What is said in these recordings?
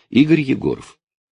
Игорь Егоров.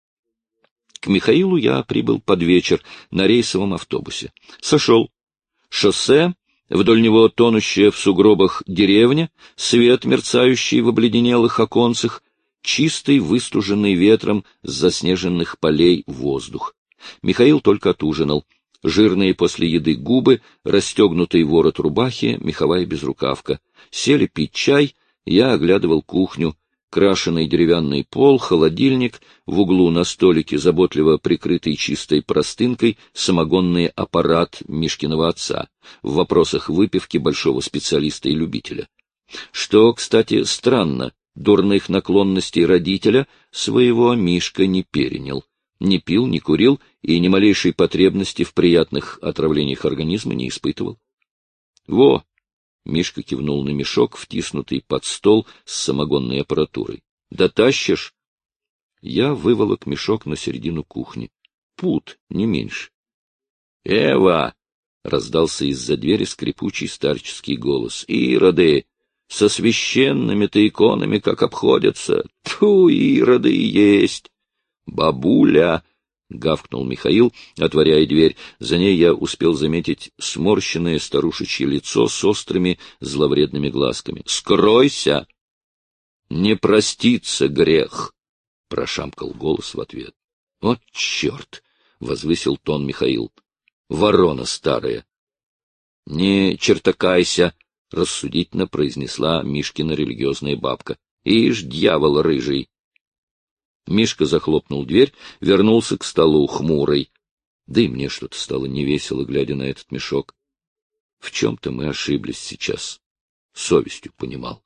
К Михаилу я прибыл под вечер на рейсовом автобусе. Сошел. Шоссе, вдоль него тонущая в сугробах деревня, свет, мерцающий в обледенелых оконцах, чистый, выстуженный ветром с заснеженных полей воздух. Михаил только отужинал. Жирные после еды губы, расстегнутый ворот рубахи, меховая безрукавка. Сели пить чай, я оглядывал кухню. Крашеный деревянный пол, холодильник, в углу на столике, заботливо прикрытый чистой простынкой, самогонный аппарат Мишкиного отца, в вопросах выпивки большого специалиста и любителя. Что, кстати, странно, дурных наклонностей родителя своего Мишка не перенял. Не пил, не курил и ни малейшей потребности в приятных отравлениях организма не испытывал. Во! Мишка кивнул на мешок, втиснутый под стол с самогонной аппаратурой. — Дотащишь? Я выволок мешок на середину кухни. Пуд, не меньше. — Эва! — раздался из-за двери скрипучий старческий голос. — Ироды! Со священными-то иконами как обходятся! Тьфу, ироды есть! Бабуля! — гавкнул Михаил, отворяя дверь. За ней я успел заметить сморщенное старушечье лицо с острыми зловредными глазками. — Скройся! — Не простится грех! — прошамкал голос в ответ. — Вот черт! — возвысил тон Михаил. — Ворона старая! — Не чертакайся! — рассудительно произнесла Мишкина религиозная бабка. — Ишь, дьявол рыжий! Мишка захлопнул дверь, вернулся к столу хмурый. Да и мне что-то стало невесело, глядя на этот мешок. В чем-то мы ошиблись сейчас. Совестью понимал.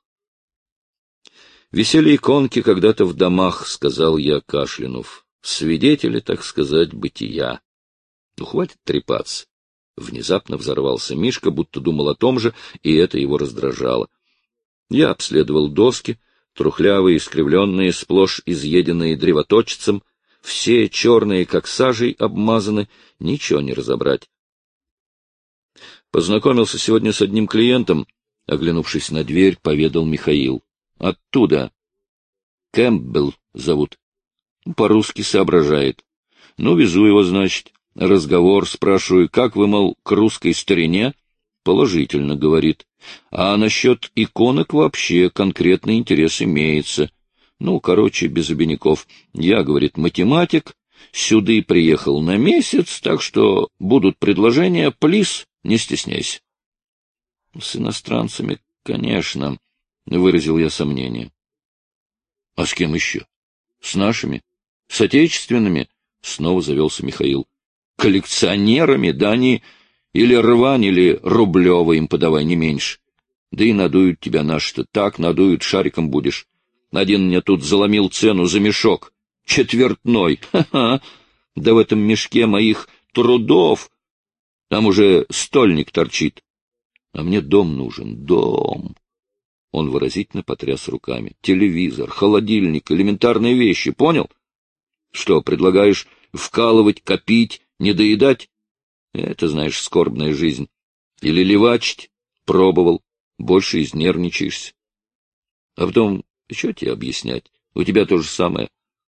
Висели иконки когда-то в домах, — сказал я, кашлянув. Свидетели, так сказать, бытия. Ну, хватит трепаться. Внезапно взорвался Мишка, будто думал о том же, и это его раздражало. Я обследовал доски, трухлявые, искривленные, сплошь изъеденные древоточцем, все черные, как сажей, обмазаны, ничего не разобрать. Познакомился сегодня с одним клиентом, оглянувшись на дверь, поведал Михаил. Оттуда. Кэмпбелл зовут. По-русски соображает. Ну, везу его, значит. Разговор, спрашиваю, как вы, мол, к русской старине? Положительно, говорит. А насчет иконок вообще конкретный интерес имеется. Ну, короче, без обиняков. Я, говорит, математик, сюда приехал на месяц, так что будут предложения, плиз, не стесняйся. С иностранцами, конечно, выразил я сомнение. А с кем еще? С нашими? С отечественными? Снова завелся Михаил. Коллекционерами, да они... Или рвань, или рублево им подавай, не меньше. Да и надуют тебя наши-то, так надуют, шариком будешь. Один мне тут заломил цену за мешок. Четвертной. Ха-ха. Да в этом мешке моих трудов. Там уже стольник торчит. А мне дом нужен, дом. Он выразительно потряс руками. Телевизор, холодильник, элементарные вещи, понял? Что, предлагаешь вкалывать, копить, не доедать? Это, знаешь, скорбная жизнь. Или левачить? Пробовал. Больше изнервничаешься. А потом, что тебе объяснять? У тебя то же самое.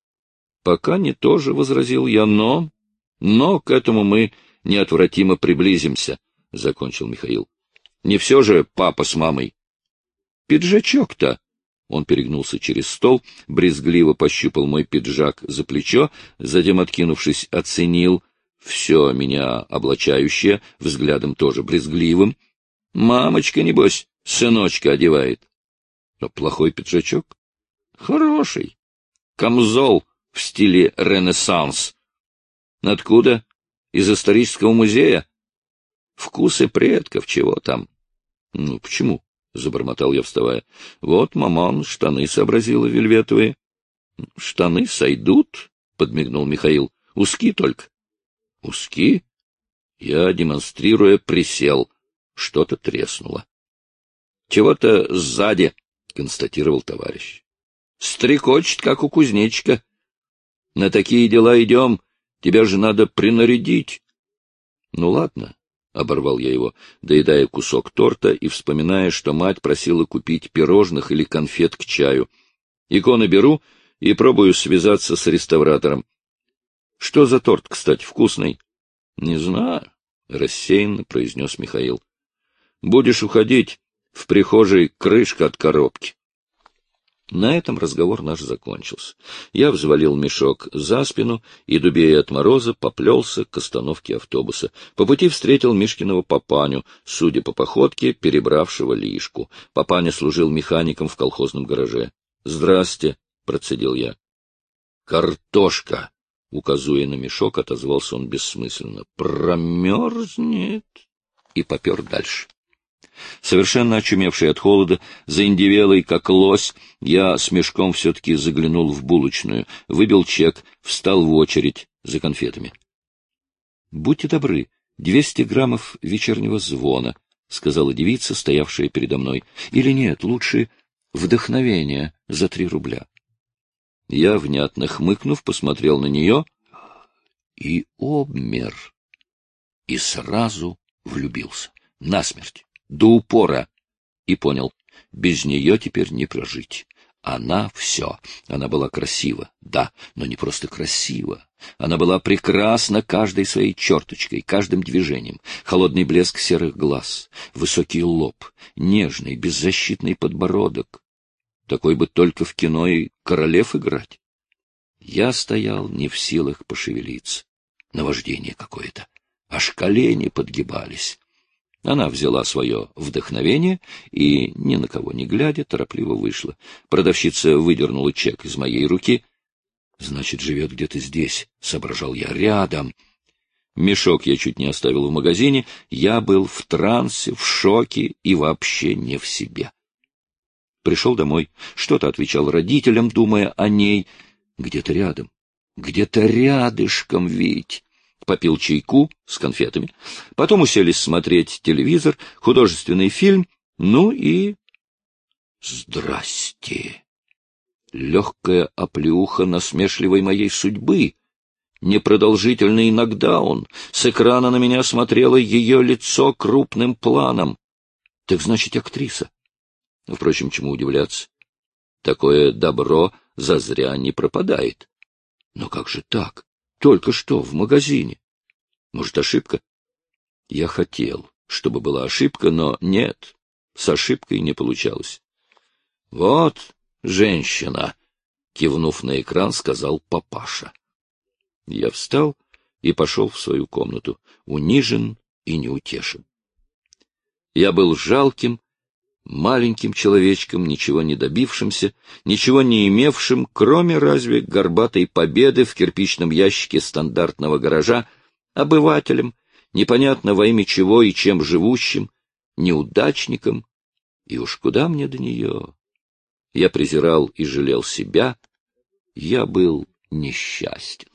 Пока не то же, — возразил я, — но к этому мы неотвратимо приблизимся, — закончил Михаил. Не все же папа с мамой. Пиджачок-то. Он перегнулся через стол, брезгливо пощупал мой пиджак за плечо, затем, откинувшись, оценил все меня облачающее, взглядом тоже брезгливым. Мамочка, небось, сыночка одевает. А плохой пиджачок? Хороший. Камзол в стиле Ренессанс. Откуда? Из исторического музея? Вкусы предков, чего там? Ну, почему? — забормотал я, вставая. — Вот, маман, штаны сообразила вельветовые. — Штаны сойдут, — подмигнул Михаил. — Узки только. — Узки? Я, демонстрируя, присел. Что-то треснуло. — Чего-то сзади, — констатировал товарищ. — Стрекочет, как у кузнечика. На такие дела идем, тебя же надо принарядить. — Ну, ладно. — оборвал я его, доедая кусок торта и вспоминая, что мать просила купить пирожных или конфет к чаю. Иконы беру, и пробую связаться с реставратором. Что за торт, кстати, вкусный? — Не знаю, — рассеянно произнес Михаил. — Будешь уходить, в прихожей крышка от коробки. На этом разговор наш закончился. Я взвалил мешок за спину и, дубея от мороза, поплелся к остановке автобуса. По пути встретил Мишкиного папаню, судя по походке, перебравшего лишку. Папаня служил механиком в колхозном гараже. — Здрасте, — процедил я. — Картошка, — указуя на мешок, отозвался он бессмысленно. — Промерзнет. И попер дальше. Совершенно очумевший от холода, заиндевелый, как лось, я с мешком все-таки заглянул в булочную, выбил чек, встал в очередь за конфетами. — Будьте добры, 200 граммов вечернего звона, — сказала девица, стоявшая передо мной. — Или нет, лучше вдохновение за 3 рубля. Я, внятно хмыкнув, посмотрел на нее и обмер. И сразу влюбился. Насмерть. До упора. И понял, без нее теперь не прожить. Она все. Она была красива, да, но не просто красива. Она была прекрасна каждой своей черточкой, каждым движением. Холодный блеск серых глаз, высокий лоб, нежный, беззащитный подбородок. Такой бы только в кино и королев играть. Я стоял не в силах пошевелиться. Наваждение какое-то. Аж колени подгибались. Она взяла свое вдохновение и, ни на кого не глядя, торопливо вышла. Продавщица выдернула чек из моей руки. — Значит, живет где-то здесь, — соображал я, — рядом. Мешок я чуть не оставил в магазине. Я был в трансе, в шоке и вообще не в себе. Пришел домой, что-то отвечал родителям, думая о ней. Где-то рядом, где-то рядышком ведь. Попил чайку с конфетами. Потом уселись смотреть телевизор, художественный фильм, ну и... Здрасте! Легкая оплеуха насмешливой моей судьбы. Непродолжительный нокдаун. С экрана на меня смотрело ее лицо крупным планом. Так значит, актриса. Впрочем, чему удивляться? Такое добро зазря не пропадает. Но как же так? Только что в магазине. Может, ошибка? Я хотел, чтобы была ошибка, но нет, с ошибкой не получалось. — Вот женщина, — кивнув на экран, сказал папаша. Я встал и пошел в свою комнату, унижен и неутешен. Я был жалким, маленьким человечком, ничего не добившимся, ничего не имевшим, кроме разве горбатой победы в кирпичном ящике стандартного гаража, обывателем, непонятно во имя чего и чем живущим, неудачником, и уж куда мне до нее? Я презирал и жалел себя, я был несчастен.